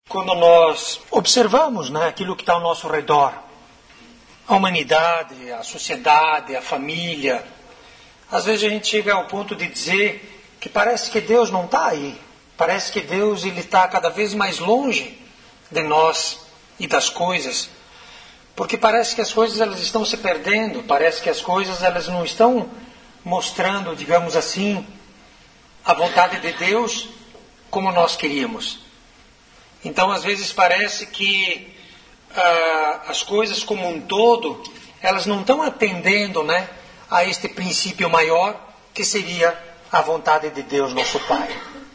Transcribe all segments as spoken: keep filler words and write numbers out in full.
Quando nós observamos, né, aquilo que está ao nosso redor, a humanidade, a sociedade, a família, às vezes a gente chega ao ponto de dizer que parece que Deus não está aí. Parece que Deus ele está cada vez mais longe de nós e das coisas. Porque parece que as coisas elas estão se perdendo, parece que as coisas elas não estão mostrando, digamos assim, a vontade de Deus como nós queríamos. Então, às vezes parece que ah, as coisas como um todo, elas não estão atendendo, né, a este princípio maior, que seria a vontade de Deus, nosso Pai.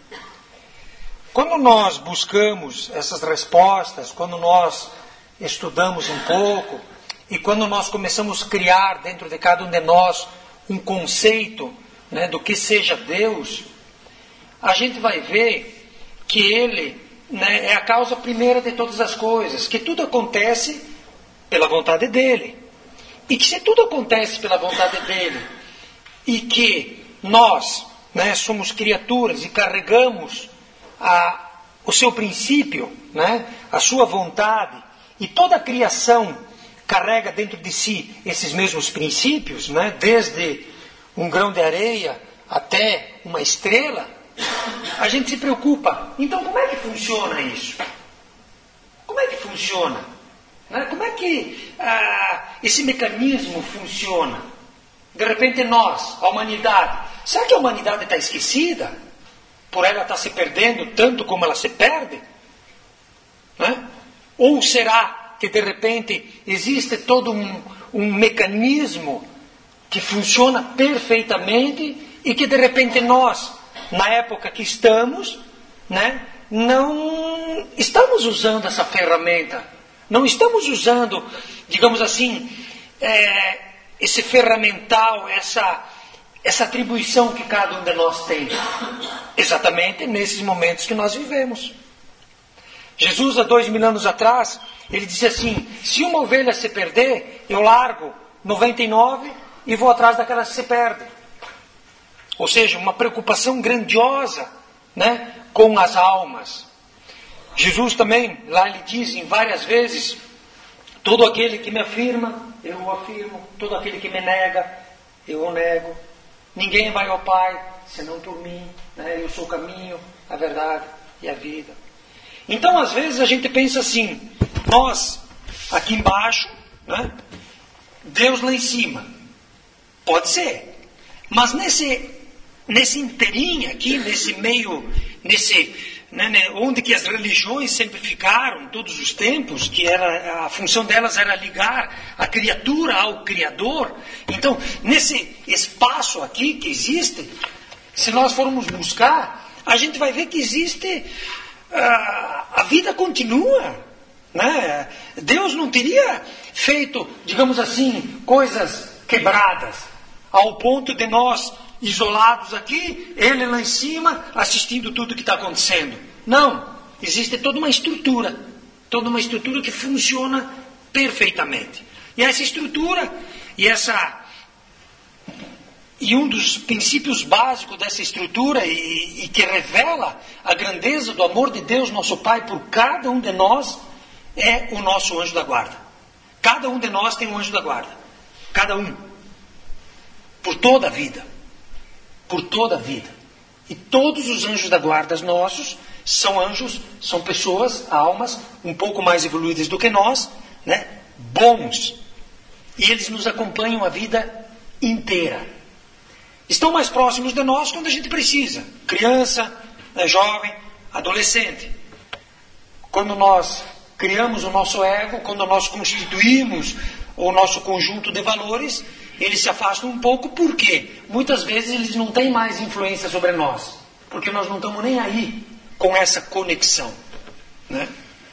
Quando nós buscamos essas respostas, quando nós estudamos um pouco, e quando nós começamos a criar dentro de cada um de nós um conceito, né, do que seja Deus, a gente vai ver que Ele, né, é a causa primeira de todas as coisas, que tudo acontece pela vontade dEle. E que se tudo acontece pela vontade dEle, e que nós, né, somos criaturas e carregamos a, o seu princípio, né, a sua vontade, e toda a criação carrega dentro de si esses mesmos princípios, né, desde um grão de areia até uma estrela, a gente se preocupa. Então, como é que funciona isso? Como é que funciona? Né? Como é que ah, esse mecanismo funciona? De repente nós, a humanidade, será que a humanidade está esquecida? Por ela estar se perdendo tanto como ela se perde? Né? Ou será que de repente existe todo um, um mecanismo que funciona perfeitamente e que de repente nós, na época que estamos, né, não estamos usando essa ferramenta, não estamos usando, digamos assim, é, esse ferramental, essa, essa atribuição que cada um de nós tem, exatamente nesses momentos que nós vivemos. Jesus, há dois mil anos atrás, ele disse assim: se uma ovelha se perder, eu largo noventa e nove e vou atrás daquela que se perde. Ou seja, uma preocupação grandiosa, né, com as almas. Jesus também, lá ele diz em várias vezes: todo aquele que me afirma, eu o afirmo. Todo aquele que me nega, eu o nego. Ninguém vai ao Pai, senão por mim. Né? Eu sou o caminho, a verdade e a vida. Então, às vezes, a gente pensa assim: nós, aqui embaixo, né, Deus lá em cima. Pode ser. Mas nesse... Nesse inteirinho aqui, nesse meio, nesse, né, né, onde que as religiões sempre ficaram, todos os tempos, que era, a função delas era ligar a criatura ao Criador. Então, nesse espaço aqui que existe, se nós formos buscar, a gente vai ver que existe, uh, a vida continua. Né? Deus não teria feito, digamos assim, coisas quebradas, ao ponto de nós, isolados aqui, ele lá em cima, assistindo tudo que está acontecendo. Não, existe toda uma estrutura, toda uma estrutura que funciona perfeitamente. E essa estrutura, e essa e um dos princípios básicos dessa estrutura, e, e que revela a grandeza do amor de Deus, nosso Pai, por cada um de nós, é o nosso anjo da guarda. Cada um de nós tem um anjo da guarda. Cada um. Por toda a vida. Por toda a vida. E todos os anjos da guarda nossos são anjos, são pessoas, almas, um pouco mais evoluídas do que nós, né? Bons. E eles nos acompanham a vida inteira. Estão mais próximos de nós quando a gente precisa. Criança, né, jovem, adolescente. Quando nós criamos o nosso ego, quando nós constituímos o nosso conjunto de valores, eles se afastam um pouco, porque muitas vezes eles não têm mais influência sobre nós, porque nós não estamos nem aí com essa conexão. Né?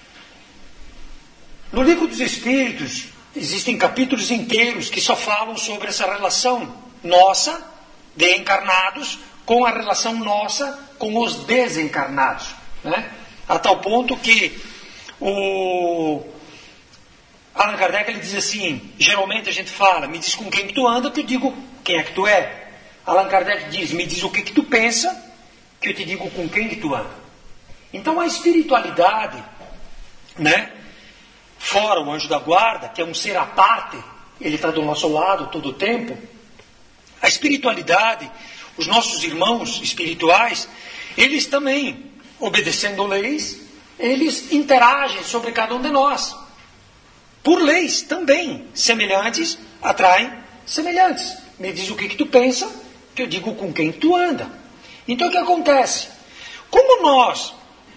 No Livro dos Espíritos existem capítulos inteiros que só falam sobre essa relação nossa, de encarnados, com a relação nossa com os desencarnados. Né? A tal ponto que o Allan Kardec ele diz assim, geralmente a gente fala, me diz com quem que tu anda, que eu digo quem é que tu é. Allan Kardec diz, me diz o que que tu pensa, que eu te digo com quem que tu anda. Então a espiritualidade, né? Fora o anjo da guarda, que é um ser à parte, ele está do nosso lado todo o tempo. A espiritualidade, os nossos irmãos espirituais, eles também, obedecendo leis, eles interagem sobre cada um de nós. Por leis também, semelhantes atraem semelhantes. Me diz o que, que tu pensa, que eu digo com quem tu anda. Então o que acontece? Como nós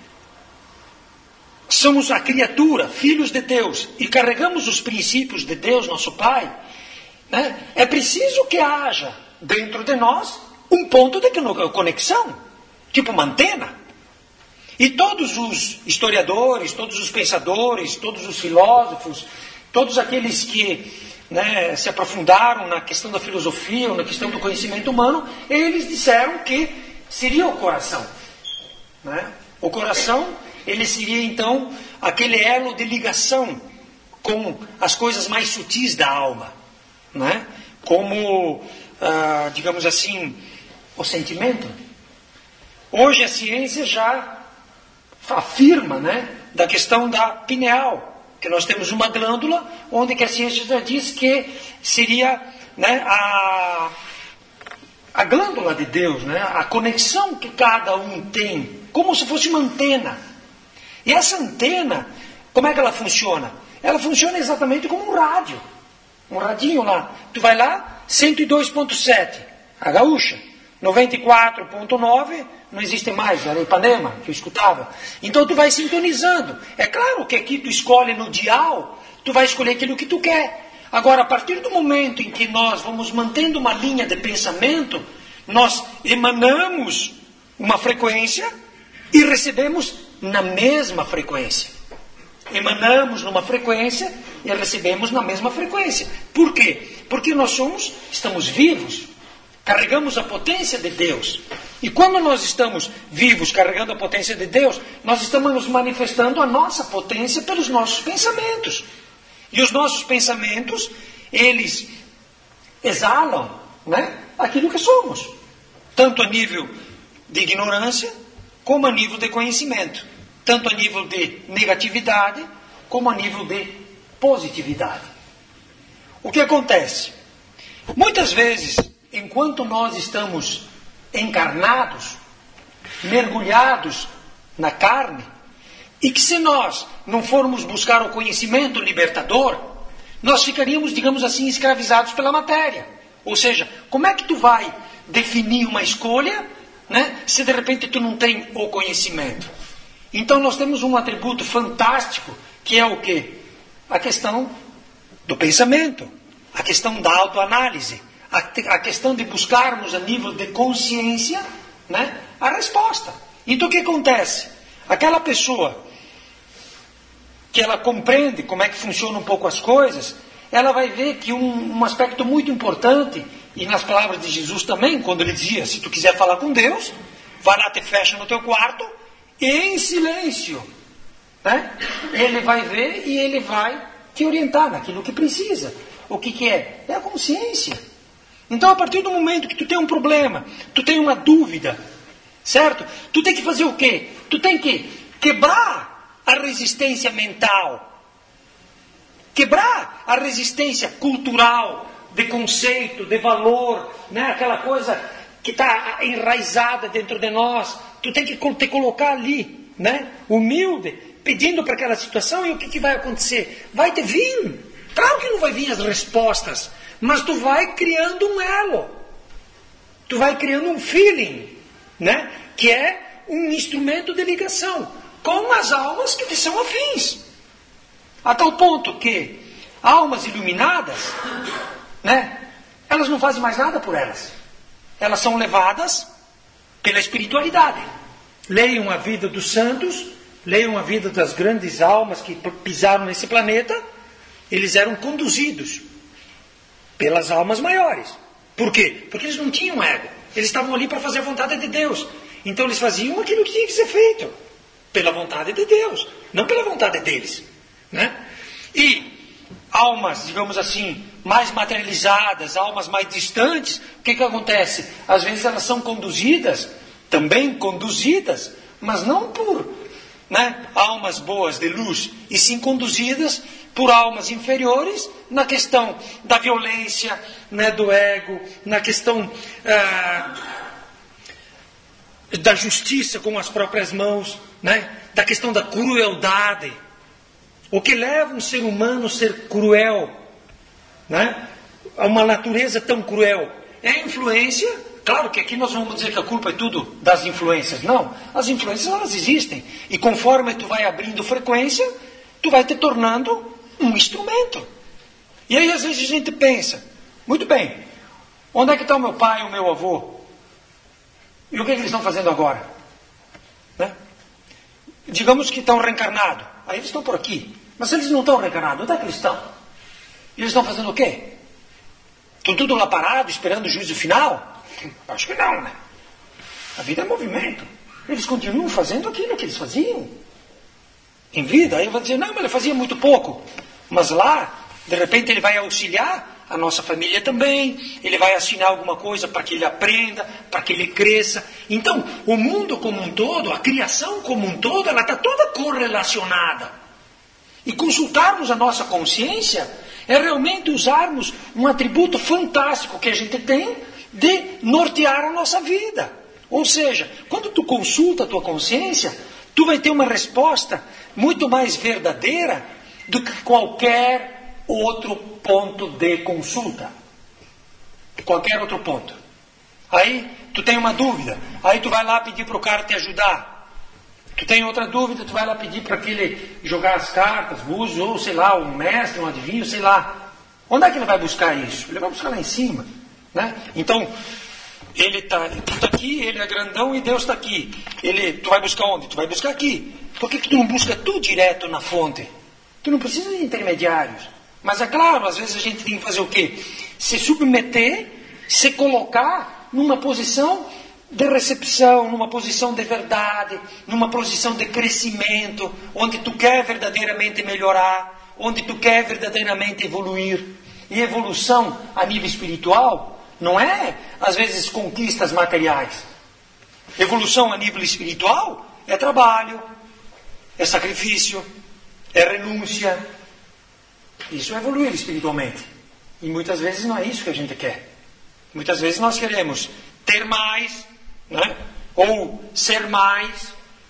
somos a criatura, filhos de Deus, e carregamos os princípios de Deus, nosso Pai, né, é preciso que haja dentro de nós um ponto de conexão, tipo uma antena. E todos os historiadores, todos os pensadores, todos os filósofos, todos aqueles que, né, se aprofundaram na questão da filosofia ou na questão do conhecimento humano, eles disseram que seria o coração. Né? O coração, ele seria então aquele elo de ligação com as coisas mais sutis da alma. Né? Como, ah, digamos assim, o sentimento. Hoje a ciência já afirma, né, da questão da pineal, que nós temos uma glândula onde que a ciência já diz que seria, né, a, a glândula de Deus, né, a conexão que cada um tem, como se fosse uma antena. E essa antena, como é que ela funciona? Ela funciona exatamente como um rádio, um radinho lá. Tu vai lá, cento e dois ponto sete, a gaúcha, noventa e quatro ponto nove, não existe mais, era Ipanema, que eu escutava. Então tu vai sintonizando. É claro que aqui tu escolhe no dial, tu vai escolher aquilo que tu quer. Agora, a partir do momento em que nós vamos mantendo uma linha de pensamento, nós emanamos uma frequência e recebemos na mesma frequência. Emanamos numa frequência e recebemos na mesma frequência. Por quê? Porque nós somos, estamos vivos. Carregamos a potência de Deus. E quando nós estamos vivos, carregando a potência de Deus, nós estamos manifestando a nossa potência pelos nossos pensamentos. E os nossos pensamentos, eles exalam, né, aquilo que somos. Tanto a nível de ignorância, como a nível de conhecimento. Tanto a nível de negatividade, como a nível de positividade. O que acontece? Muitas vezes, enquanto nós estamos encarnados, mergulhados na carne, e que se nós não formos buscar o conhecimento libertador, nós ficaríamos, digamos assim, escravizados pela matéria. Ou seja, como é que tu vai definir uma escolha, né, se de repente tu não tem o conhecimento? Então nós temos um atributo fantástico, que é o quê? A questão do pensamento, a questão da autoanálise, a questão de buscarmos a nível de consciência, né, a resposta. Então o que acontece? Aquela pessoa que ela compreende como é que funcionam um pouco as coisas, ela vai ver que um, um aspecto muito importante, e nas palavras de Jesus também, quando ele dizia, se tu quiser falar com Deus, vai lá, te fecha no teu quarto, e em silêncio, né, ele vai ver e ele vai te orientar naquilo que precisa. O que, que é? É a consciência. Então, a partir do momento que tu tem um problema, tu tem uma dúvida, certo? Tu tem que fazer o quê? Tu tem que quebrar a resistência mental, quebrar a resistência cultural, de conceito, de valor, né? Aquela coisa que está enraizada dentro de nós. Tu tem que te colocar ali, né, humilde, pedindo para aquela situação, e o que, que vai acontecer? Vai te vir. Claro que não vai vir as respostas, mas tu vai criando um elo. Tu vai criando um feeling, né, que é um instrumento de ligação com as almas que te são afins. A tal ponto que almas iluminadas, né, elas não fazem mais nada por elas. Elas são levadas pela espiritualidade. Leiam a vida dos santos, leiam a vida das grandes almas que pisaram nesse planeta. Eles eram conduzidos pelas almas maiores. Por quê? Porque eles não tinham ego. Eles estavam ali para fazer a vontade de Deus. Então eles faziam aquilo que tinha que ser feito. Pela vontade de Deus, não pela vontade deles. Né? E almas, digamos assim, mais materializadas, almas mais distantes, o que, que acontece? Às vezes elas são conduzidas, também conduzidas, mas não por, né, almas boas de luz, e sim conduzidas por almas inferiores na questão da violência, né, do ego, na questão ah, da justiça com as próprias mãos, né, da questão da crueldade. O que leva um ser humano a ser cruel, né, a uma natureza tão cruel, é a influência. Claro que aqui nós vamos dizer que a culpa é tudo das influências. Não, as influências elas existem. E conforme tu vai abrindo frequência, tu vai te tornando um instrumento. E aí às vezes a gente pensa, muito bem, onde é que está o meu pai e o meu avô? E o que, é que eles estão fazendo agora? Né? Digamos que estão reencarnados. Aí eles estão por aqui. Mas se eles não estão reencarnados, onde é que eles estão? E eles estão fazendo o quê? Estão tudo lá parado, esperando o juízo final? Acho que não, né? A vida é movimento. Eles continuam fazendo aquilo que eles faziam em vida. Aí vai dizer, não, mas ele fazia muito pouco. Mas lá, de repente, ele vai auxiliar a nossa família também. Ele vai assinar alguma coisa para que ele aprenda, para que ele cresça. Então, o mundo como um todo, a criação como um todo, ela está toda correlacionada. E consultarmos a nossa consciência é realmente usarmos um atributo fantástico que a gente tem de nortear a nossa vida. Ou seja, quando tu consulta a tua consciência, tu vai ter uma resposta muito mais verdadeira do que qualquer outro ponto de consulta. Qualquer outro ponto. Aí, tu tem uma dúvida, aí tu vai lá pedir para o cara te ajudar. Tu tem outra dúvida, tu vai lá pedir para aquele jogar as cartas, búzios, ou sei lá, um mestre, um adivinho, sei lá. Onde é que ele vai buscar isso? Ele vai buscar lá em cima. Né? Então, ele está tá aqui, ele é grandão e Deus está aqui. Ele, tu vai buscar onde? Tu vai buscar aqui. Por que, que tu não busca tu direto na fonte? Tu não precisa de intermediários. Mas é claro, às vezes a gente tem que fazer o quê? Se submeter, se colocar numa posição de recepção, numa posição de verdade, numa posição de crescimento, onde tu quer verdadeiramente melhorar, onde tu quer verdadeiramente evoluir. E evolução a nível espiritual não é, às vezes, conquistas materiais. Evolução a nível espiritual é trabalho, é sacrifício, é renúncia. Isso é evoluir espiritualmente. E muitas vezes não é isso que a gente quer. Muitas vezes nós queremos ter mais, né? Ou ser mais.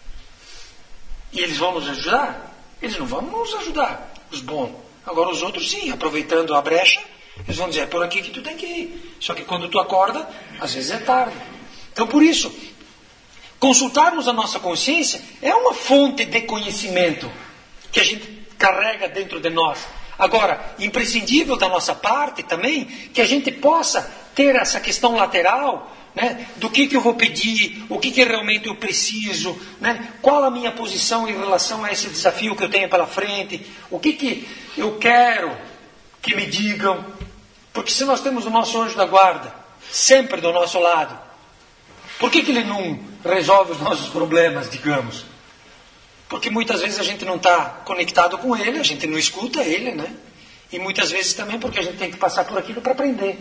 E eles vão nos ajudar? Eles não vão nos ajudar, os bons. Agora os outros sim, aproveitando a brecha, eles vão dizer, é por aqui que tu tem que ir. Só que quando tu acorda, às vezes é tarde. Então por isso, consultarmos a nossa consciência é uma fonte de conhecimento que a gente carrega dentro de nós. Agora, imprescindível da nossa parte também, que a gente possa ter essa questão lateral, né, do que, que eu vou pedir, o que, que realmente eu preciso, né, qual a minha posição em relação a esse desafio que eu tenho pela frente, o que, que eu quero que me digam. Porque se nós temos o nosso anjo da guarda sempre do nosso lado, por que, que ele não resolve os nossos problemas, digamos? Porque muitas vezes a gente não está conectado com ele, a gente não escuta ele, né? E muitas vezes também porque a gente tem que passar por aquilo para aprender.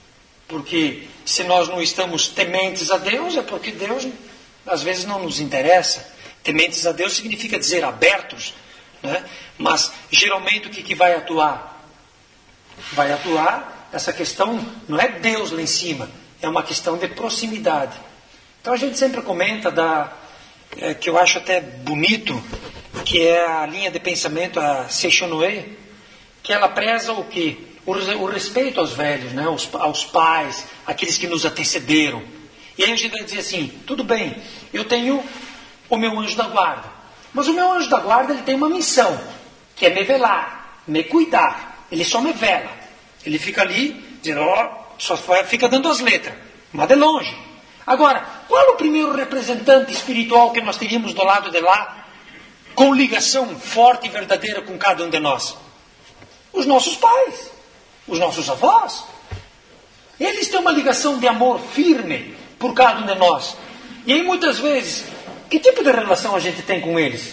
Porque se nós não estamos tementes a Deus, é porque Deus às vezes não nos interessa. Tementes a Deus significa dizer abertos, né? Mas geralmente o que, que vai atuar? Vai atuar essa questão, não é Deus lá em cima, é uma questão de proximidade. Então a gente sempre comenta da, é, que eu acho até bonito, que é a linha de pensamento, a Seishonoe, que ela preza o quê? O, o respeito aos velhos, né? aos, aos pais, aqueles que nos antecederam. E aí a gente vai dizer assim, tudo bem, eu tenho o meu anjo da guarda, mas o meu anjo da guarda ele tem uma missão, que é me velar, me cuidar, ele só me vela. Ele fica ali, dizendo, ó, oh, só fica dando as letras, mas de longe. Agora, qual é o primeiro representante espiritual que nós teríamos do lado de lá, com ligação forte e verdadeira com cada um de nós? Os nossos pais, os nossos avós. Eles têm uma ligação de amor firme por cada um de nós. E aí, muitas vezes, que tipo de relação a gente tem com eles?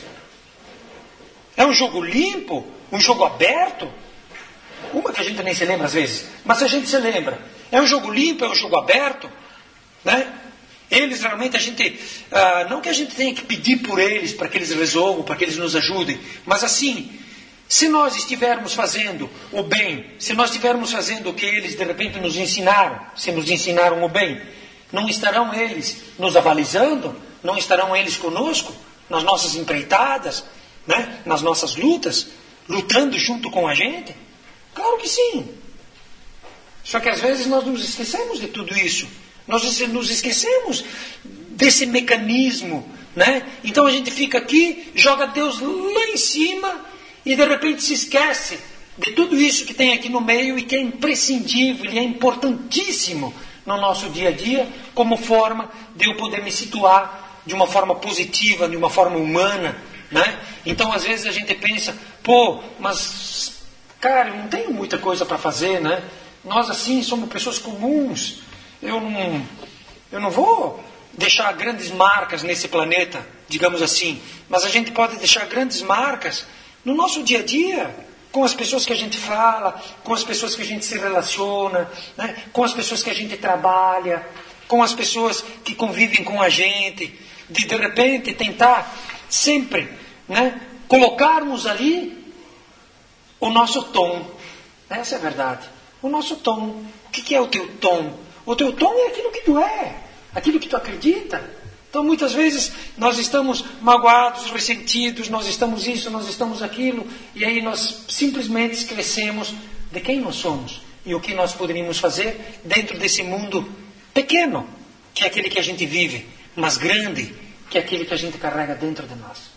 É um jogo limpo? Um jogo aberto? Uma que a gente nem se lembra às vezes, mas a gente se lembra. É um jogo limpo, é um jogo aberto, né? Eles realmente a gente, ah, não que a gente tenha que pedir por eles para que eles resolvam, para que eles nos ajudem, mas assim, se nós estivermos fazendo o bem, se nós estivermos fazendo o que eles de repente nos ensinaram, se nos ensinaram o bem, não estarão eles nos avalizando? Não estarão eles conosco nas nossas empreitadas, né? Nas nossas lutas, lutando junto com a gente? Claro que sim. Só que às vezes nós nos esquecemos de tudo isso. Nós nos esquecemos desse mecanismo, né? Então a gente fica aqui, joga Deus lá em cima e de repente se esquece de tudo isso que tem aqui no meio e que é imprescindível e é importantíssimo no nosso dia a dia, como forma de eu poder me situar de uma forma positiva, de uma forma humana, né? Então às vezes a gente pensa, pô, mas cara, eu não tenho muita coisa para fazer, né? Nós assim somos pessoas comuns. Eu não, eu não vou deixar grandes marcas nesse planeta, digamos assim, mas a gente pode deixar grandes marcas no nosso dia a dia, com as pessoas que a gente fala, com as pessoas que a gente se relaciona, né? Com as pessoas que a gente trabalha, com as pessoas que convivem com a gente, de de repente tentar sempre, né, colocarmos ali o nosso tom. Essa é a verdade. O nosso tom. O que é o teu tom? O teu tom é aquilo que tu é, aquilo que tu acredita. Então muitas vezes nós estamos magoados, ressentidos, nós estamos isso, nós estamos aquilo, e aí nós simplesmente esquecemos de quem nós somos e o que nós poderíamos fazer dentro desse mundo pequeno, que é aquele que a gente vive, mas grande, que é aquele que a gente carrega dentro de nós.